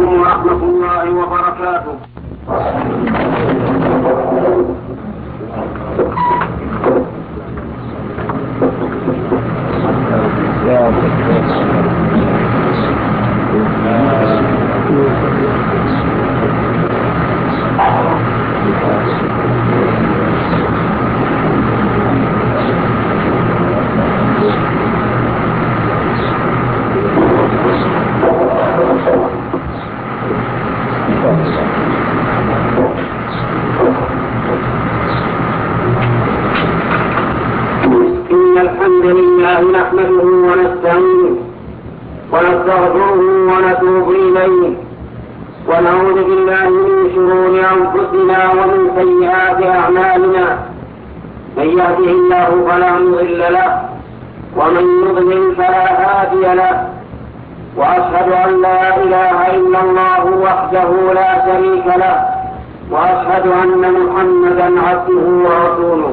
عليكم ورحمة الله وبركاته. إن الحمد لله نحمده ونستعينه ونستغفره ونتوب إليه ونعوذ بالله من شرور أنفسنا ومن سيئات أعمالنا. من يهده الله فلا مضل له ومن يضلل فلا هادي له، وأشهد أن لا إله إلا الله وحده لا شريك له، وأشهد أن محمدا عبده ورسوله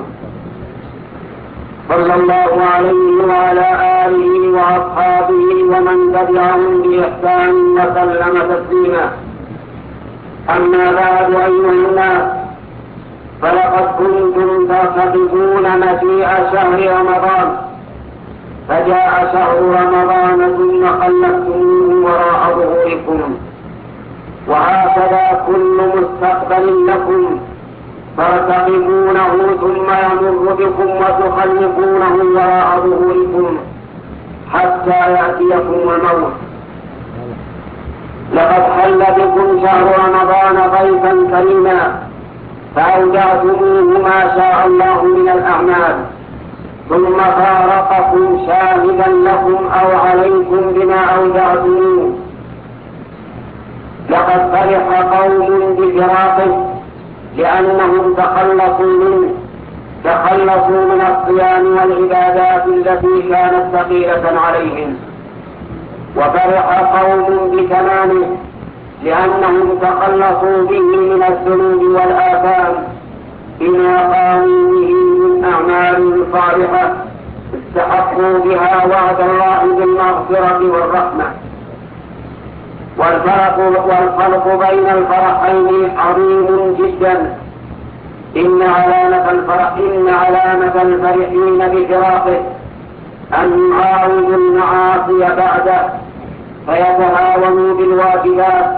صلى الله عليه وعلى آله وأصحابه ومن تبعهم بإحسان وسلم تسليما. أما بعد أيها الناس، فلقد كنتم ترتقبون مجيء شهر رمضان، فجاء شهر رمضان ثم خلفتموه وراء ظهوركم، وهكذا كل مستقبل لكم ترتقبونه ثم يمر بكم وتخلفونه وراء ظهوركم حتى يأتيكم الموت. لقد حل بكم شهر رمضان ضيفا كريما، فأودعتموه ما شاء الله من الأعمال، ثم فارقكم شاهدا لكم أو عليكم بما أودعتموه. لقد فرح قوم بفراقه لأنهم تخلصوا من الصيام والعبادات التي كانت ثقيلة عليهم، وفرح قوم بتمامه لأنهم تخلصوا به من الذنوب والآثام بما قاموا به من أعمال صالحة استحقوا بها وعد الله بالمغفرة والرحمة. والفرق بين الفرحين عظيم جدا. إن علامة الفرحين بفراقه أن يعاودوا المعاصي بعده فيتهاونوا بالواجبات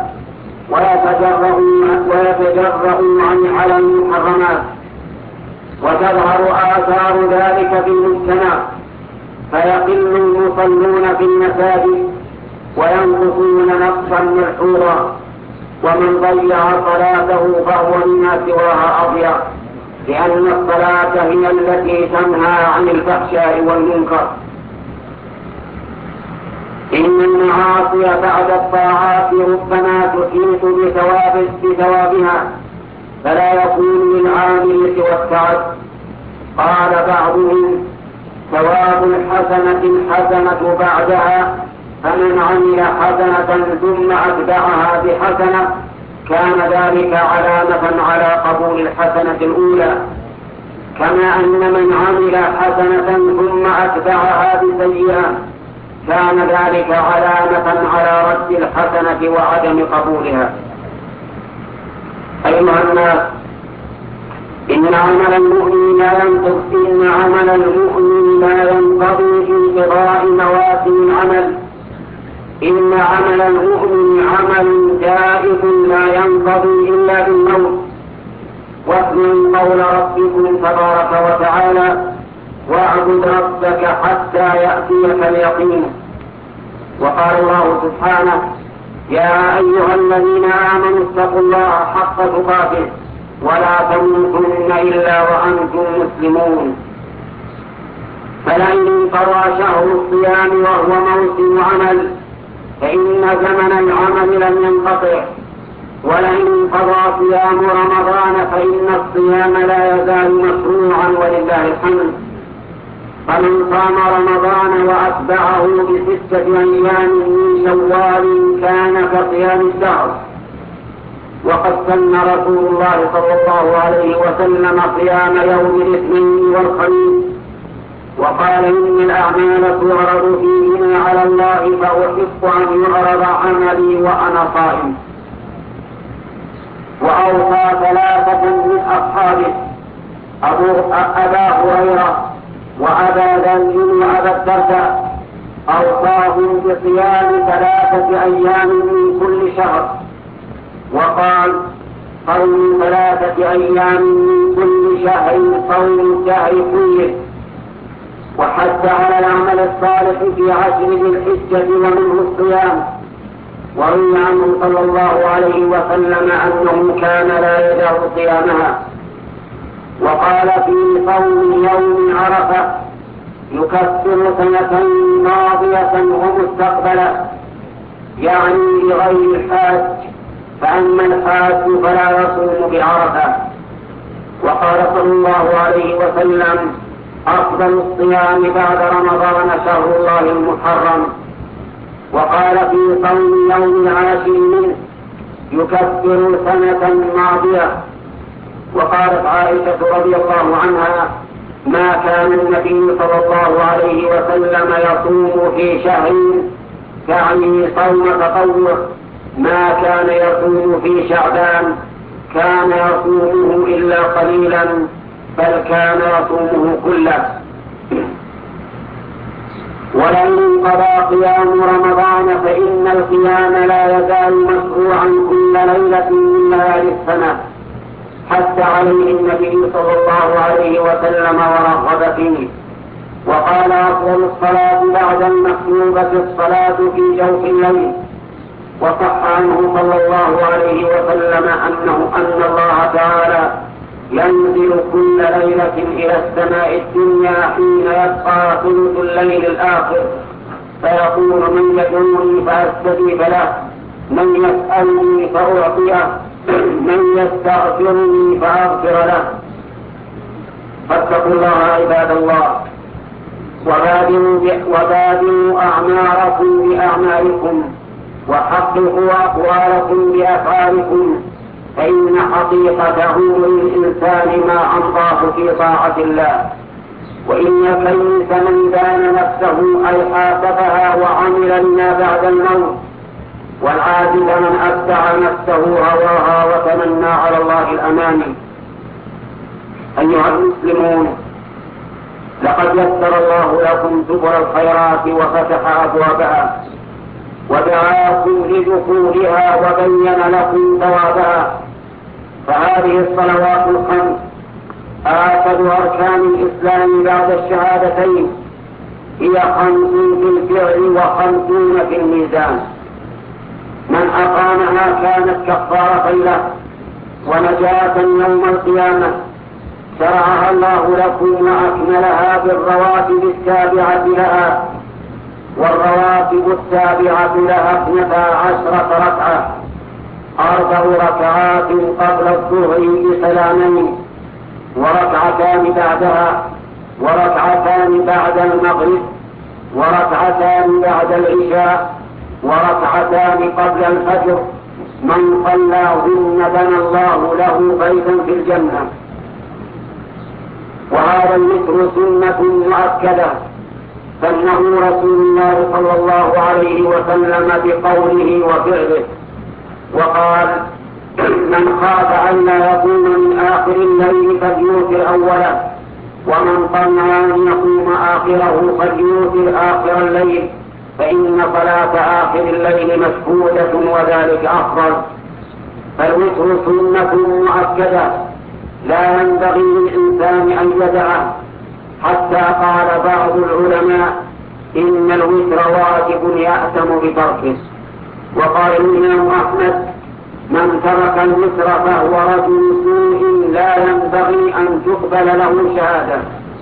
ويتجرؤوا على المحرمات، وتظهر آثار ذلك في المجتمع، فيقل المصلون في المساجد وينقصون نقصا ملحوظا، ومن ضيع صلاته فهو مما سواها أضيع، لأن الصلاة هي التي تنهى عن الفحشاء والمنكر. إن المعاصي بعد الطاعات ربما تحيط بثوابها فلا يكون للعامل سوى التعب. قال بعضهم: ثواب الحسنة بعدها، فمن عمل حسنة ثم أتبعها بحسنة كان ذلك علامة على قبول الحسنة الأولى، كما أن من عمل حسنة ثم أتبعها بسيئة كان ذلك علامة على رد الحسنة وعدم قبولها. أيها الناس، إن عمل المؤمن لا ينقضي في انقضاء مواسم العمل. إن عمل المؤمن عمل جائز لا ينقضي إلا بالموت. واسمعوا قول ربكم تبارك وتعالى: واعبد ربك حتى يأتيك اليقين. وقال الله سبحانه: يا أيها الذين آمنوا اتقوا الله حق تقاته ولا تموتن إلا وأنتم مسلمون. فلئن انقضى شهر الصيام وهو موسم عمل فإن زمن العمل لم ينقطع، ولئن انقضى صيام رمضان فإن الصيام لا يزال مشروعا ولله الحمد. فمن صام رمضان وأتبعه ب6 أيام من شوال كان كصيام الدهر. وقد سن رسول الله صلى الله عليه وسلم صيام يوم الاثنين والخميس، وقال إن الأعمال تعرض فيهما على الله فأحب أن يعرض عملي وأنا صائم. وأوصى ثلاثة من أصحابه أبا هريرة وأبا ذر وأبا الدرداء، أوصاهم بصيام 3 أيام من كل شهر، وقال صوم 3 أيام من كل شهر صوم الشهر كله، وحث على العمل الصالح في 10 ذي الحجة ومنه الصيام. وروي عنه صلى الله عليه وسلم أنه كان لا يدع صيامها. وقال في صوم يوم عرفة يكفر سنة ماضية ومستقبلة، يعني لغير الحاج، فأما الحاج فلا يصوم بعرفة. وقال صلى الله عليه وسلم أفضل الصيام بعد رمضان شهر الله المحرم. وقال في صوم يوم 10 منه يكفر سنة ماضية. وقالت عائشة رضي الله عنها ما كان النبي صلى الله عليه وسلم يصوم في شهر، يعني صوم تطوع، ما كان يصوم في شعبان، كان يصومه إلا قليلا، بل كان يصومه كله. ولئن قضى قيام رمضان فإن القيام لا يزال مشروعا كل ليلة من ليالي السنة، حتى عليه النبي صلى الله عليه وسلم ورغب فيه. وقال أفضل الصلاة بعد المكتوبة الصلاة في جوف الليل. وصح عنه صلى الله عليه وسلم أن الله تعالى ينزل كل ليلة إلى السماء الدنيا حين يبقى ثلث الليل الآخر، فيقول من يدعوني فأستجيب له، من يسألني فأعطيه، من يستغفرني فأغفر له. فاتقوا الله عباد الله، وبادروا أعماركم بأعمالكم، وحققوا أقوالكم بأفعالكم، فإن حقيقته للإنسان ما أمضاه في طاعة الله. وإن كيس من دان نفسه أي حاسبها وعمل لما بعد الموت، والعاجز من أتبع نفسه هواها وتمنى على الله الأماني. أيها المسلمون، لقد يسر الله لكم سبل الخيرات وفتح أبوابها، ودعاكم لدخولها وبين لكم ثوابها. فهذه الصلوات الخمس آكد أركان الإسلام بعد الشهادتين، هي 50 في الفعل و50 في الميزان. من أقامها كانت كفارة له ونجاة يوم القيامة. شرعها الله لكم وأكملها بالرواتب التابعة لها، والرواتب التابعة لها 12 ركعة، 4 ركعات قبل الظهر بسلامين، وركعتان بعدها، وركعتان بعد المغرب، وركعتان بعد العشاء، وركعتان قبل الفجر. من صلاهن بنى الله له بيتا في الجنة. وهذا الوتر سنة مؤكدة، سنه رسول الله صلى الله عليه وسلم بقوله وفعله، وقال من خاف أن لا يقوم من آخر الليل فليوتر أوله، ومن طمع أن يقوم آخره فليوتر آخر الليل، فإن صلاة آخر الليل مشهودة وذلك أفضل. فالوتر سنة مؤكدة لا ينبغي للإنسان أن يدعه، حتى قال بعض العلماء إن الوتر واجب يأثم بتركه. وقال الإمام أحمد من ترك الوتر فهو رجل سوء لا ينبغي أن تقبل له شهادة.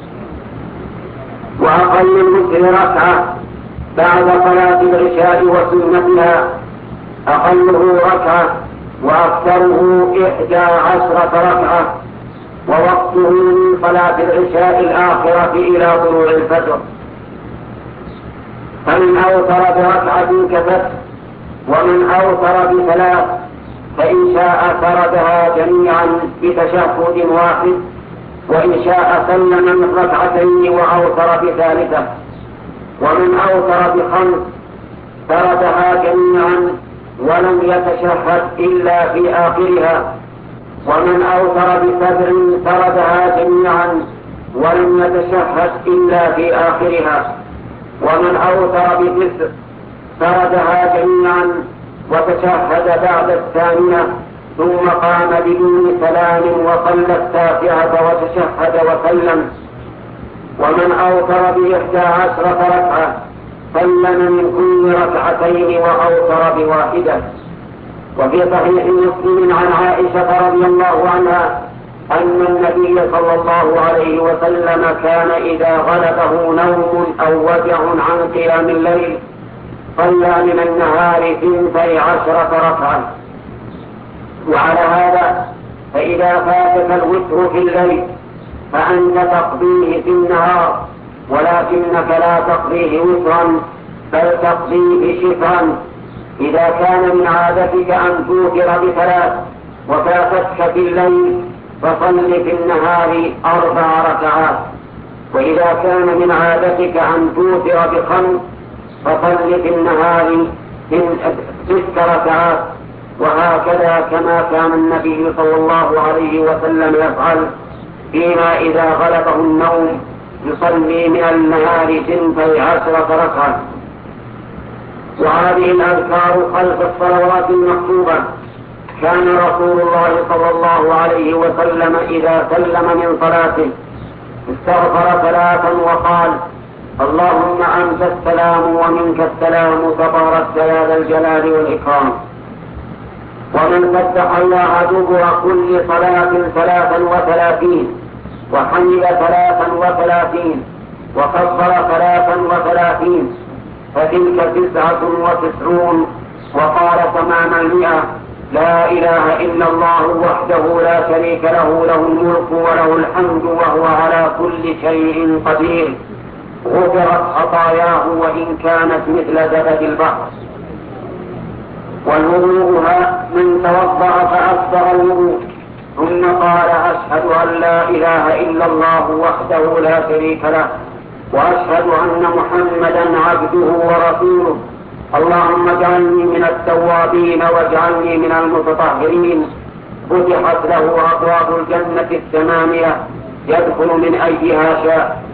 وأقل الوتر ركعة بعد صلاة العشاء وسنتها، أقله ركعة وأكثره 11 ركعة، ووقته من صلاة العشاء الآخرة إلى طلوع الفجر. فمن أوتر بركعة كفت، ومن أوتر ب3، فإن شاء سردها جميعا بتشهد واحد، وإن شاء سلم من ركعتين وأوتر بثالثة. ومن أوتر ب5 فردها جميعا ولم يتشهد إلا في آخرها. ومن أوتر ب7 فردها جميعا ولم يتشهد إلا في آخرها. ومن أوتر ب9 فردها جميعا وتشهد بعد الثانية ثم قام بدون سلام وصلى التاسعة وتشهد وسلم. ومن أوتر ب11 ركعة سلم من كل ركعتين وأوتر ب1. وفي صحيح مسلم عن عائشة رضي الله عنها أن النبي صلى الله عليه وسلم كان إذا غلبه نوم أو وجع عن قيام الليل صلى من النهار 12 ركعة. وعلى هذا فإذا فاتك الوتر في الليل فأنت تقضيه في النهار، ولكنك لا تقضيه وترا بل تقضيه شفرا. إذا كان من عادتك أن توتر ب3 وفاتتك في الليل فصل في النهار 4 ركعات. وإذا كان من عادتك أن توتر ب5 فصل في النهار 6 ركعات. وهكذا كما كان النبي صلى الله عليه وسلم يفعل فيما إذا غلبه النوم يصلي من النهار 12 ركعة. وهذه الأذكار خلف الصلوات المكتوبة كان رسول الله صلى الله عليه وسلم إذا سلم من صلاته استغفر 3 وقال: اللهم أنت السلام ومنك السلام تبارك يا ذا الجلال والإكرام. ومن فتح الله دبر كل صلاة 33 وحمد 33 وكبر 33 فتلك 99 وقال تمام 100: لا إله إلا الله وحده لا شريك له، له الملك وله الحمد وهو على كل شيء قدير. غفرت خطاياه وإن كانت مثل زبد البحر. والوضوءها من توضأ فأكثر الوضوء ثم قال: أشهد أن لا إله إلا الله وحده لا شريك له وأشهد أن محمدا عبده ورسوله، اللهم اجعلني من التوابين واجعلني من المتطهرين. فتحت له أبواب الجنة 8 يدخل من أيها شاء.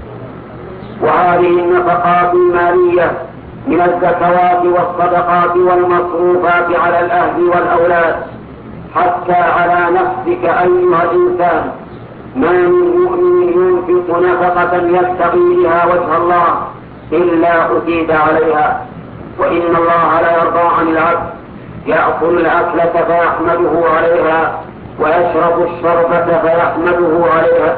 وهذه النفقات المالية من الزكوات والصدقات والمصروفات على الأهل والأولاد حتى على نفسك أيها الإنسان. ما من مؤمن ينفق نفقة يبتغي بها وجه الله إلا أثيب عليها. وإن الله لا يرضى عن العبد يأكل الأكلة فيحمده عليها ويشرب الشربة فيحمده عليها.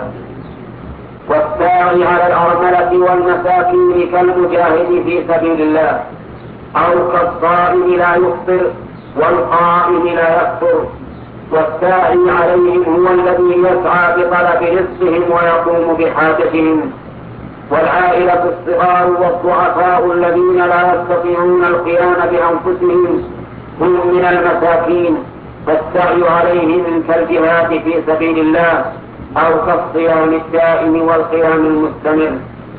والساعي على الأرملة والمساكين كالمجاهد في سبيل الله، أو كالصائم لا يفطر والقائم لا يفطر. والساعي عليهم هو الذي يسعى بطلب رزقهم ويقوم بحاجتهم. والعائلة الصغار والضعفاء الذين لا يستطيعون القيام بأنفسهم هم من المساكين، فالسعي عليهم كالجهاد في سبيل الله أو كالصيام الدائم والقيام المستمر.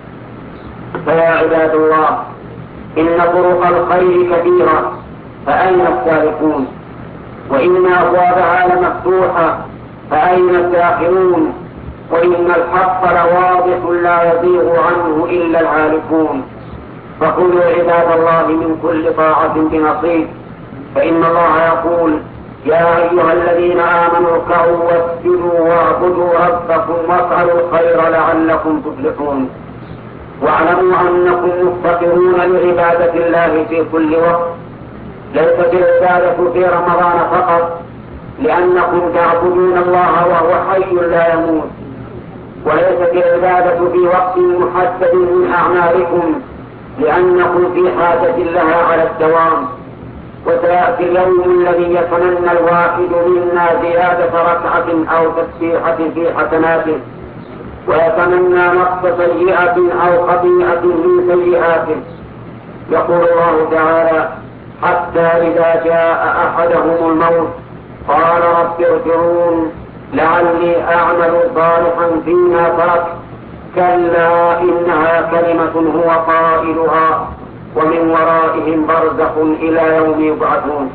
فيا عباد الله، إن طرق الخير كثيرة، فأين السالكون؟ وإن أبوابها لمفتوحة، فأين الداخلون؟ وإن الحق لواضح لا يضيغ عنه إلا الهالكون. فكلوا عباد الله من كل طاعة بنصيب، فإن الله يقول: يا أيها الذين آمنوا اركعوا واسجدوا واعبدوا ربكم وافعلوا الخير لعلكم تفلحون. واعلموا أنكم مفتقرون لعبادة الله في كل وقت، ليست العبادة في رمضان فقط لأنكم تعبدون الله وهو حي لا يموت، وليست العبادة في وقت محدد من أعمالكم لأنكم في حاجة لها على الدوام. وسيأتي اليوم الذي يتمنى الواحد منا زيادة ركعة أو تسبيحة في حسناته، ويتمنى نقص سيئة أو خطيئة من سيئاته. يقول الله تعالى: حتى إذا جاء أحدهم الموت قال رب ارجعون لعلي أعمل صالحا فيما ترك، كلا إنها كلمة هو قائلها ومن ورائهم برزخ إلى يوم يبعثون.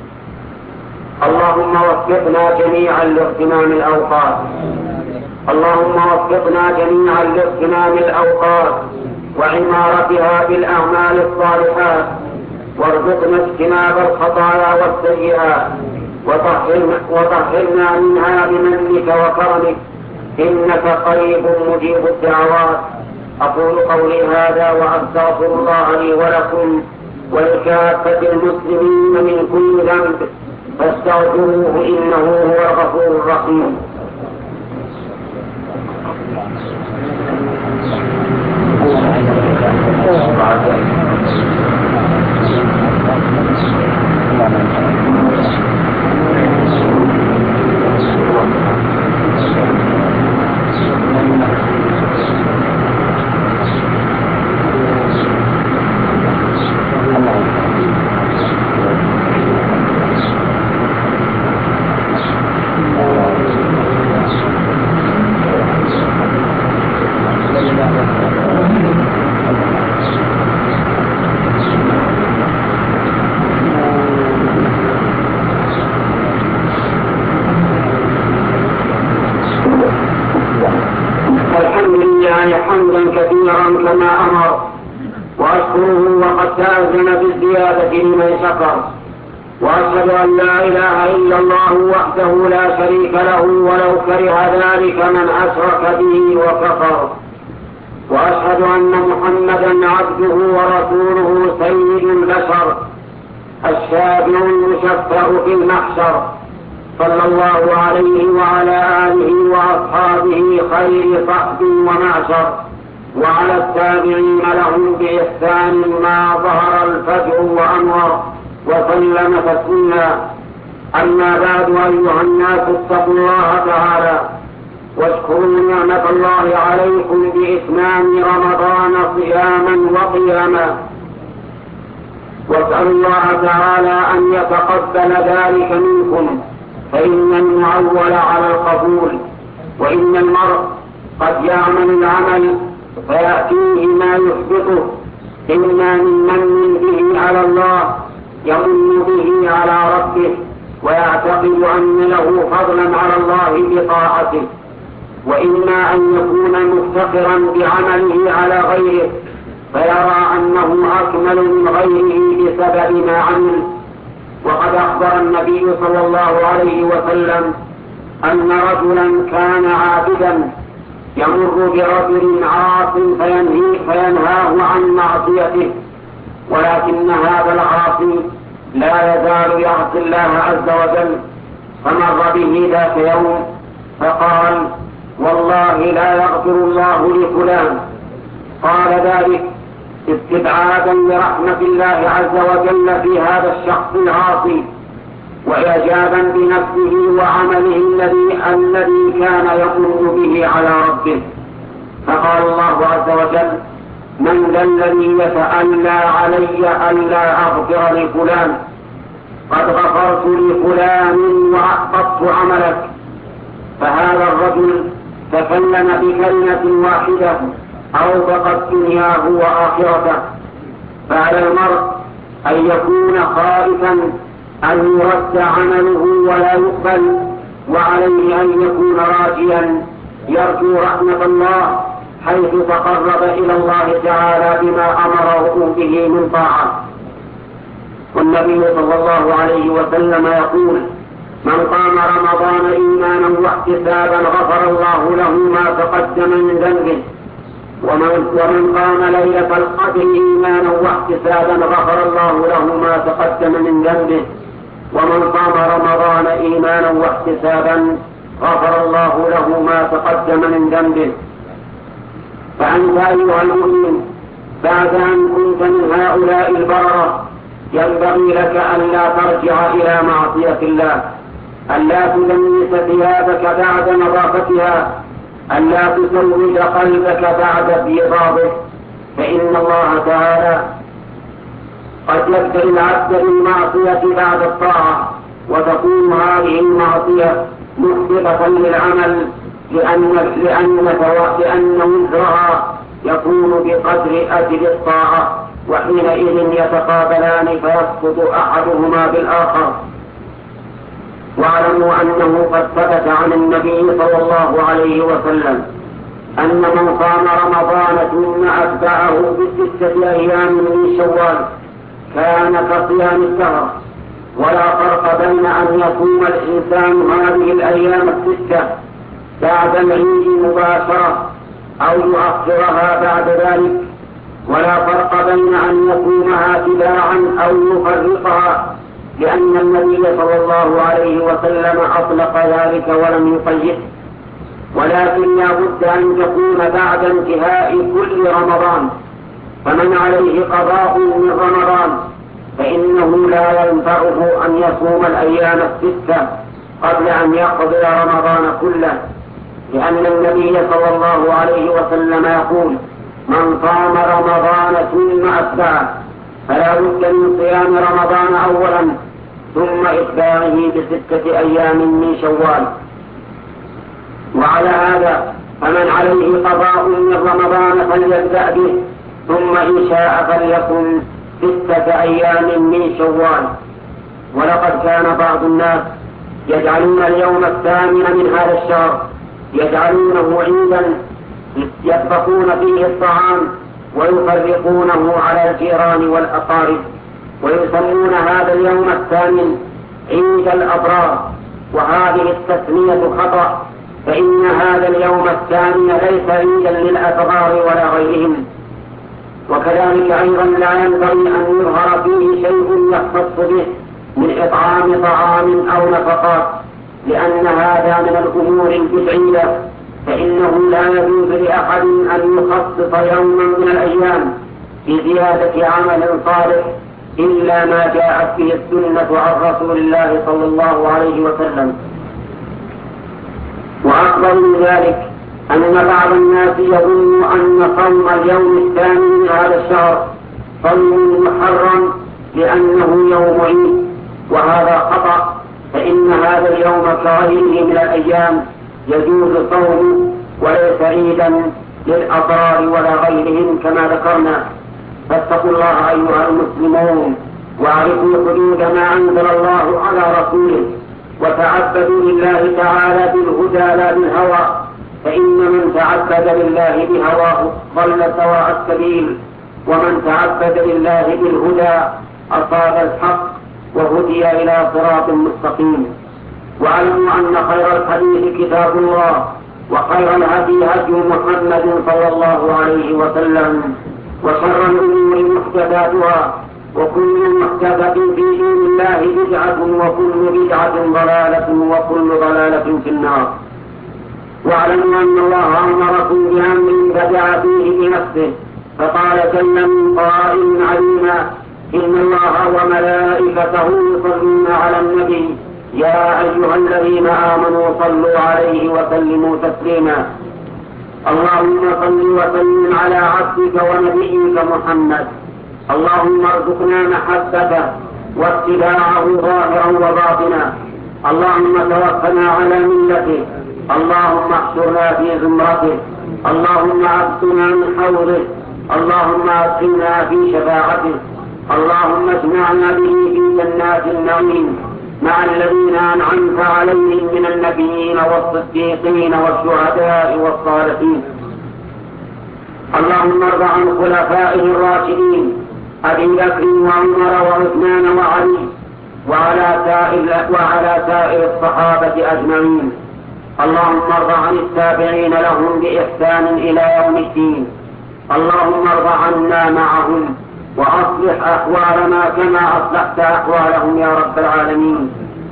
اللهم وفقنا جميعا لاغتنام الأوقات، اللهم وفقنا جميعا لاغتنام الأوقات وعمارتها بالأعمال الصالحات، وارزقنا اجتناب الخطايا والسيئات، وطهرنا منها بمنك وكرمك، إنك قريب مجيب الدعوات. أقول قولي هذا وأستغفر الله لي ولكم ولكافة المسلمين من كل ذنب، فاستغفروه إنه هو الغفور الرحيم. حمدا كثيرا كما أمر، وأشكره وقد تأذن بالزيادة لمن شكر، وأشهد أن لا إله إلا الله وحده لا شريك له ولو كره ذلك من أشرك به وكفر، وأشهد أن محمدا عبده ورسوله سيد البشر الشافع المشفع في المحشر، صلى الله عليه وعلى آله وأصحابه خير صحب ومعشر، وعلى التابعين لهم بإحسان ما ظهر الفجر وأنور، وسلم تسليما. أما بعد، أيها الناس اتقوا الله تعالى واشكروا نعمة الله عليكم بإتمام رمضان صياما وقياما، واسألوا الله تعالى أن يتقبل ذلك منكم، فإن المعول على القبول، وإن المرء قد يعمل العمل فيأتيه ما يحبطه، إما من من به على الله يمن به على ربه ويعتقد أن له فضلا على الله بطاعته، وإما أن يكون مفتقرا بعمله على غيره فيرى أنه أكمل من غيره بسبب ما عمل. وقد أخبر النبي صلى الله عليه وسلم أن رجلا كان عابدا يمر برجل عاص فينهاه عن معصيته، ولكن هذا العاصي لا يزال يعصي الله عز وجل، فمر به ذات يوم فقال: والله لا يغفر الله لفلان. قال ذلك استبعادا لرحمة الله عز وجل في هذا الشخص العاصي، وإعجابا بنفسه وعمله الذي كان يقوم به على ربه. فقال الله عز وجل: من ذا الذي يتألى علي ألا أغفر لفلان؟ قد غفرت لفلان وأحبطت عملك. فهذا الرجل تكلم بكلمة واحدة أوبقت دنياه وآخرته. فعلى المرء أن يكون خائفا أن يرد عمله ولا يقبل، وعليه أن يكون راجيا يرجو رحمة الله حيث تقرب إلى الله تعالى بما أمره به من طاعة. والنبي صلى الله عليه وسلم يقول: من قام رمضان إيمانا واحتسابا غفر الله له ما تقدم من ذنبه، ومن قام ليلة القدر إيمانا واحتسابا غفر الله له ما تقدم من ذنبه، ومن قام رمضان إيمانا واحتسابا غفر الله له ما تقدم من ذنبه. فأنت أيها المؤمن بعد أن كنت من هؤلاء البررة ينبغي لك ألا ترجع إلى معصية الله، ألا تدنس ثيابك بعد نظافتها، ألا تسود قلبك بعد بيضاضه، فإن الله تعالى قد يبتلي العبد بالمعصية بعد الطاعة، وتكون هذه المعصية محبطة للعمل لأن وزرها يكون بقدر أجل الطاعة، وحينئذ يتقابلان فيسقط أحدهما بالآخر. واعلموا أنه قد ثبت عن النبي صلى الله عليه وسلم أن من صام رمضان ثم أتبعه ب6 أيام من شوال كان كصيام الدهر، ولا فرق بين أن يصوم الإنسان هذه الأيام 6 بعد العيد مباشرة أو يؤخرها بعد ذلك، ولا فرق بين أن يصومها تباعا أو يفرقها، لأن النبي صلى الله عليه وسلم أطلق ذلك ولم يقيده. ولكن لا بد أن تكون بعد انتهاء كل رمضان، فمن عليه قضاء من رمضان فإنه لا ينفعه أن يصوم الأيام 6 قبل أن يقضي رمضان كله، لأن النبي صلى الله عليه وسلم يقول: من صام رمضان ثم أتبعه فلا بد من صيام رمضان أولا ثم إتباعه ب6 أيام من شوال. وعلى هذا فمن عليه قضاء من رمضان فليبدأ به، ثم إن شاء فليكن 6 أيام من شوال. ولقد كان بعض الناس يجعلون اليوم 8 من هذا الشهر يجعلونه عيدا يطبخون فيه الطعام ويفرقونه على الجيران والأقارب، ويسمون هذا اليوم 8 عيد الأبرار، وهذه التسمية خطأ، فإن هذا اليوم 8 ليس عيدا للأبرار ولا غيرهم. وكذلك أيضا لا ينبغي أن يظهر فيه شيء يختص به من إطعام طعام أو نفقات، لأن هذا من الأمور البدعية، فإنه لا يجوز لأحد أن يخصص يوما من الأيام بزيادة عمل صالح إلا ما جاءت به السنة عن رسول الله صلى الله عليه وسلم. وأكبر من ذلك أن بعض الناس يظن أن صوم اليوم 8 من هذا الشهر صوم محرم لأنه يوم عيد، وهذا خطأ، فإن هذا اليوم كغيره من الأيام يجوز صومه وليس عيدا للأبرار ولا غيرهم كما ذكرنا. فاتقوا الله أيها المسلمون، واعرفوا حدود ما أنزل الله على رسوله، وتعبدوا لله تعالى بالهدى لا بالهوى، فإن من تعبد لله بهواه ضل سواء السبيل، ومن تعبد لله بالهدى أصاب الحق وهدي إلى صراط مستقيم. واعلموا أن خير الحديث كتاب الله، وخير الهدي هدي محمد صلى الله عليه وسلم، وشر الأمور محدثاتها، وكل محدثة في دين الله بدعة، وكل بدعة ضلالة، وكل ضلالة في النار. واعلموا أن الله أمركم بأمر بدأ فيه بنفسه، فقال جل من قائل عليما: إن الله وملائكته يصلون على النبي يا أيها الذين آمنوا صلوا عليه وسلموا تسليما. اللهم صل وسلم على عبدك ونبيك محمد. اللهم ارزقنا محبته واتباعه ظاهرا وباطنا. اللهم توفنا على ملته. اللهم احشرنا في زمرته. اللهم اغسلنا من حوضه. اللهم ادخلنا في شفاعته. اللهم اجمعنا به في جنات النعيم مع الذين أنعمت عليهم من النبيين والصديقين والشهداء والصالحين. اللهم ارض عن خلفائه الراشدين أبي بكر وعمر وعثمان وعلي وعلى سائر الصحابة أجمعين. اللهم ارض عن التابعين لهم بإحسان إلى يوم الدين. اللهم ارض عنا معهم وأصلح أحوالنا كما أصلحت أحوالهم يا رب العالمين.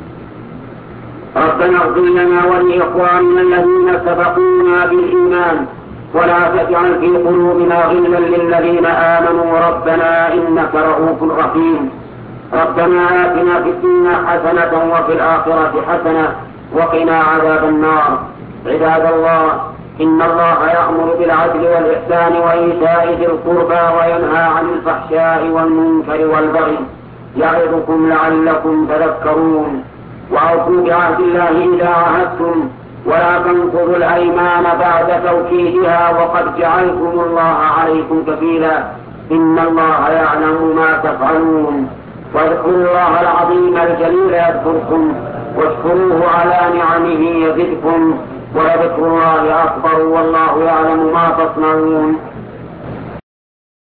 ربنا اغفر لنا ولإخواننا الذين سبقونا بالإيمان، ولا تجعل في قلوبنا غلا للذين آمنوا ربنا إنك رؤوف رحيم. ربنا آتنا في الدنيا حسنة وفي الآخرة حسنة وقنا عذاب النار. عباد الله، إن الله يأمر بالعدل والإحسان وإيتاء ذي القربى وينهى عن الفحشاء والمنكر والبغي، يعظكم لعلكم تذكرون. وأوفوا بعهد الله إذا عاهدتم ولا تنقضوا الأيمان بعد توكيدها وقد جعلتم الله عليكم كفيلا إن الله يعلم ما تفعلون واذكروا الله العظيم الجليل يذكركم واشكروه على نعمه يزدكم ولذكر الله أكبر والله يعلم ما تصنعون